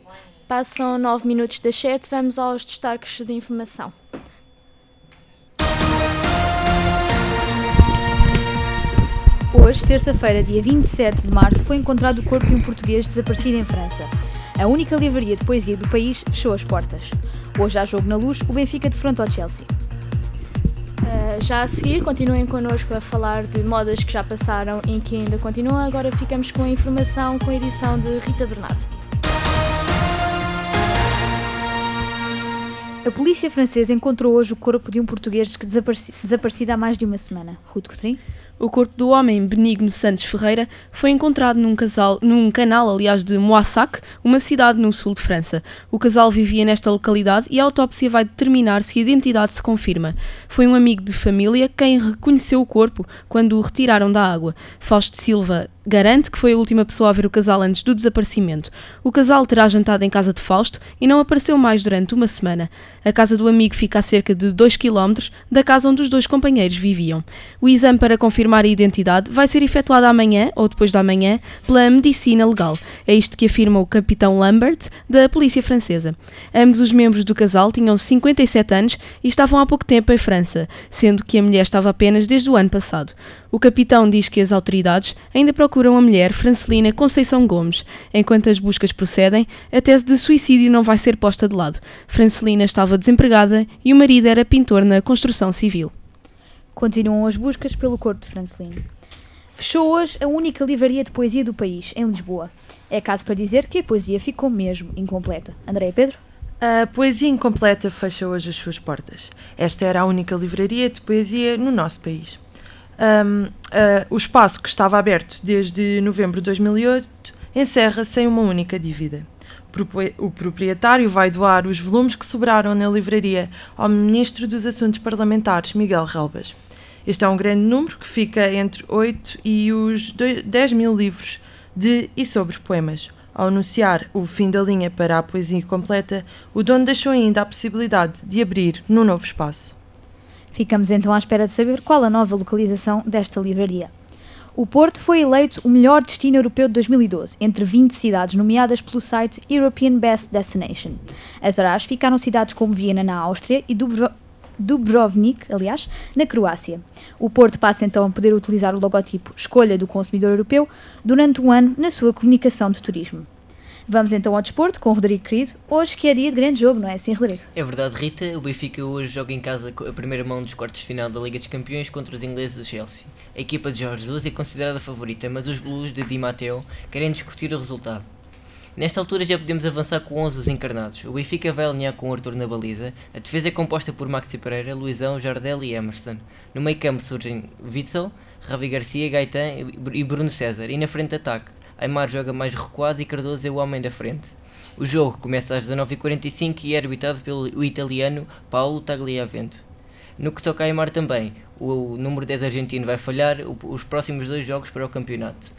Passam 9 minutos das 7, vamos aos destaques de informação. Hoje, terça-feira, dia 27 de março, foi encontrado o corpo de um português desaparecido em França. A única livraria de poesia do país fechou as portas. Hoje há jogo na Luz, o Benfica defronta o Chelsea. Já a seguir, continuem connosco a falar de modas que já passaram e que ainda continuam. Agora ficamos com a informação com a edição de Rita Bernardo. A polícia francesa encontrou hoje o corpo de um português desaparecido há mais de uma semana. Ruth Cotrim? O corpo do homem Benigno Santos Ferreira foi encontrado num canal de Moissac, uma cidade no sul de França. O casal vivia nesta localidade e a autópsia vai determinar se a identidade se confirma. Foi um amigo de família quem reconheceu o corpo quando o retiraram da água. Fausto Silva garante que foi a última pessoa a ver o casal antes do desaparecimento. O casal terá jantado em casa de Fausto e não apareceu mais durante uma semana. A casa do amigo fica a cerca de 2 km da casa onde os dois companheiros viviam. O exame para confirmar a identidade vai ser efetuado amanhã ou depois da manhã pela medicina legal. É isto que afirma o capitão Lambert da polícia francesa. Ambos os membros do casal tinham 57 anos e estavam há pouco tempo em França, sendo que a mulher estava apenas desde o ano passado. O capitão diz que as autoridades ainda procuram a mulher Francelina Conceição Gomes. Enquanto as buscas procedem, a tese de suicídio não vai ser posta de lado. Francelina estava desempregada e o marido era pintor na construção civil. Continuam as buscas pelo corpo de Francelina. Fechou hoje a única livraria de poesia do país, em Lisboa. É caso para dizer que a poesia ficou mesmo incompleta. Andréia Pedro? A Poesia Incompleta fecha hoje as suas portas. Esta era a única livraria de poesia no nosso país. O espaço, que estava aberto desde novembro de 2008, encerra sem uma única dívida. O proprietário vai doar os volumes que sobraram na livraria ao Ministro dos Assuntos Parlamentares, Miguel Relvas. Este é um grande número que fica entre 8 e os 10 mil livros de e sobre poemas. Ao anunciar o fim da linha para a Poesia Completa, o dono deixou ainda a possibilidade de abrir num novo espaço. Ficamos então à espera de saber qual a nova localização desta livraria. O Porto foi eleito o melhor destino europeu de 2012, entre 20 cidades nomeadas pelo site European Best Destination. Atrás ficaram cidades como Viena, na Áustria, e Dubrovnik, na Croácia. O Porto passa então a poder utilizar o logotipo Escolha do Consumidor Europeu durante um ano na sua comunicação de turismo. Vamos então ao desporto com o Rodrigo Querido, hoje que é dia de grande jogo, não é assim, Rodrigo? É verdade, Rita. O Benfica hoje joga em casa a primeira mão dos quartos de final da Liga dos Campeões contra os ingleses do Chelsea. A equipa de Jorge Jesus é considerada favorita, mas os Blues de Di Matteo querem discutir o resultado. Nesta altura já podemos avançar com 11 os encarnados. O Benfica vai alinhar com o Arthur na baliza. A defesa é composta por Maxi Pereira, Luizão, Jardel e Emerson. No meio campo surgem Witzel, Ravi Garcia, Gaetan e Bruno César. E na frente de ataque, Aimar joga mais recuado e Cardoso é o homem da frente. O jogo começa às 19h45 e é arbitrado pelo italiano Paulo Tagliavento. No que toca a Aimar também, o número 10 argentino vai falhar os próximos 2 jogos para o campeonato.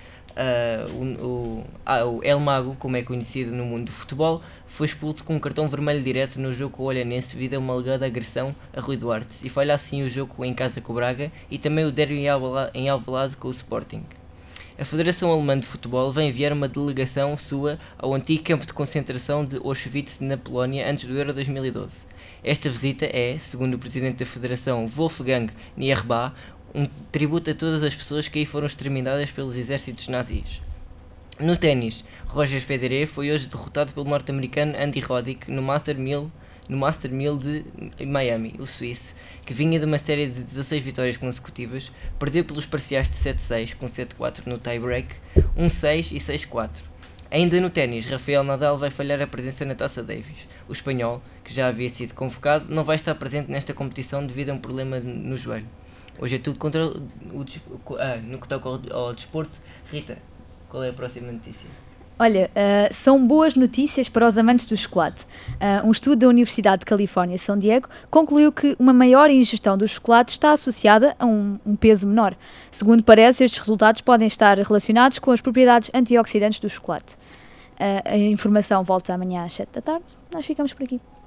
O El Mago, como é conhecido no mundo do futebol, foi expulso com um cartão vermelho direto no jogo com o Olhanense devido a uma alegada agressão a Rui Duarte e falha assim o jogo em casa com o Braga e também o derby em Alvalade com o Sporting. A Federação Alemã de Futebol vai enviar uma delegação sua ao antigo campo de concentração de Auschwitz na Polónia antes do Euro 2012. Esta visita é, segundo o presidente da Federação Wolfgang Nierbach, um tributo a todas as pessoas que aí foram exterminadas pelos exércitos nazis. No ténis, Roger Federer foi hoje derrotado pelo norte-americano Andy Roddick no Master 1000 de Miami. O suíço, que vinha de uma série de 16 vitórias consecutivas, perdeu pelos parciais de 7-6 com 7-4 no tie-break, 1-6 e 6-4. Ainda no ténis, Rafael Nadal vai falhar a presença na Taça Davis. O espanhol, que já havia sido convocado, não vai estar presente nesta competição devido a um problema no joelho. Hoje é tudo contra no que toca ao desporto. Rita, qual é a próxima notícia? Olha, são boas notícias para os amantes do chocolate. Um estudo da Universidade de Califórnia, São Diego, concluiu que uma maior ingestão do chocolate está associada a um peso menor. Segundo parece, estes resultados podem estar relacionados com as propriedades antioxidantes do chocolate. A informação volta amanhã às 7 da tarde. Nós ficamos por aqui.